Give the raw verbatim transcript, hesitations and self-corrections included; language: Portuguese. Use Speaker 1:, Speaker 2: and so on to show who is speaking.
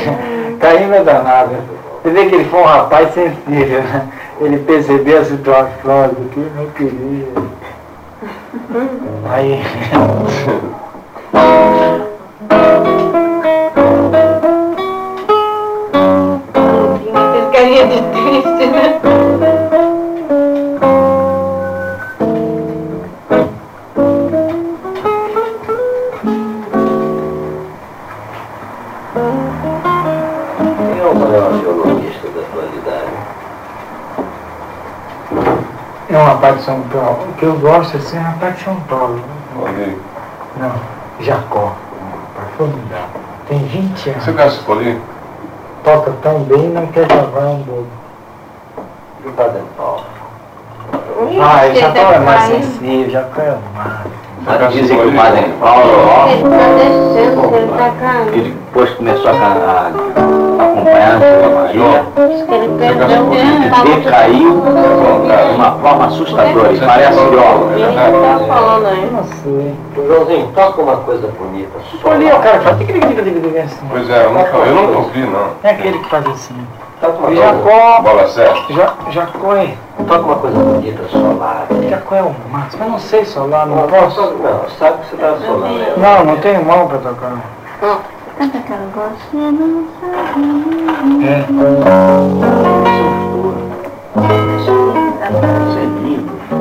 Speaker 1: Caim é danado. Você vê que ele foi um rapaz sensível, né? Ele percebeu a situação do que não queria. Aí...
Speaker 2: Aquele carinha de triste, né?
Speaker 3: Quem é o maior violonista da atualidade?
Speaker 1: É um rapaz de São Paulo. O que eu gosto assim é um rapaz de São Paulo.
Speaker 4: Paulinho.
Speaker 1: Não, Jacó. Um rapaz formidável. Tem vinte anos.
Speaker 4: Você conhece o Paulinho?
Speaker 1: Toca tão bem, não quer gravar um bobo.
Speaker 3: E o Baden Powell?
Speaker 1: Ah, o Jacó é mais sensível, Jacó é mais.
Speaker 3: Mas dizem que o Baden Powell,
Speaker 2: Ele tá deixando, ele tá caindo.
Speaker 3: ele depois começou a, a, a acompanhar a Angela Maria,
Speaker 2: Diz que ele perdeu o
Speaker 3: ele decaiu de uma forma assustadora e parece ó.
Speaker 2: Ele tá falando aí.
Speaker 1: Não sei.
Speaker 3: Joãozinho, toca uma coisa bonita.
Speaker 1: O ali é o cara que faz. tic, tic, tic, tic, tic, assim.
Speaker 4: Pois é, eu nunca, eu nunca ouvi, não.
Speaker 1: É aquele que faz assim.
Speaker 3: Toca uma,
Speaker 1: E
Speaker 3: coisa,
Speaker 1: Jacó.
Speaker 4: Bola certa.
Speaker 1: Ja, Jacó é.
Speaker 3: toca uma coisa bonita, solar.
Speaker 1: Jacó é o máximo. Eu não sei solar, não
Speaker 3: Não,
Speaker 1: posso.
Speaker 3: não, sabe que você está solando ela.
Speaker 1: Não, não tenho mão pra tocar.
Speaker 2: Canta aquela gosta, não sabe.
Speaker 1: É.
Speaker 3: Isso é lindo.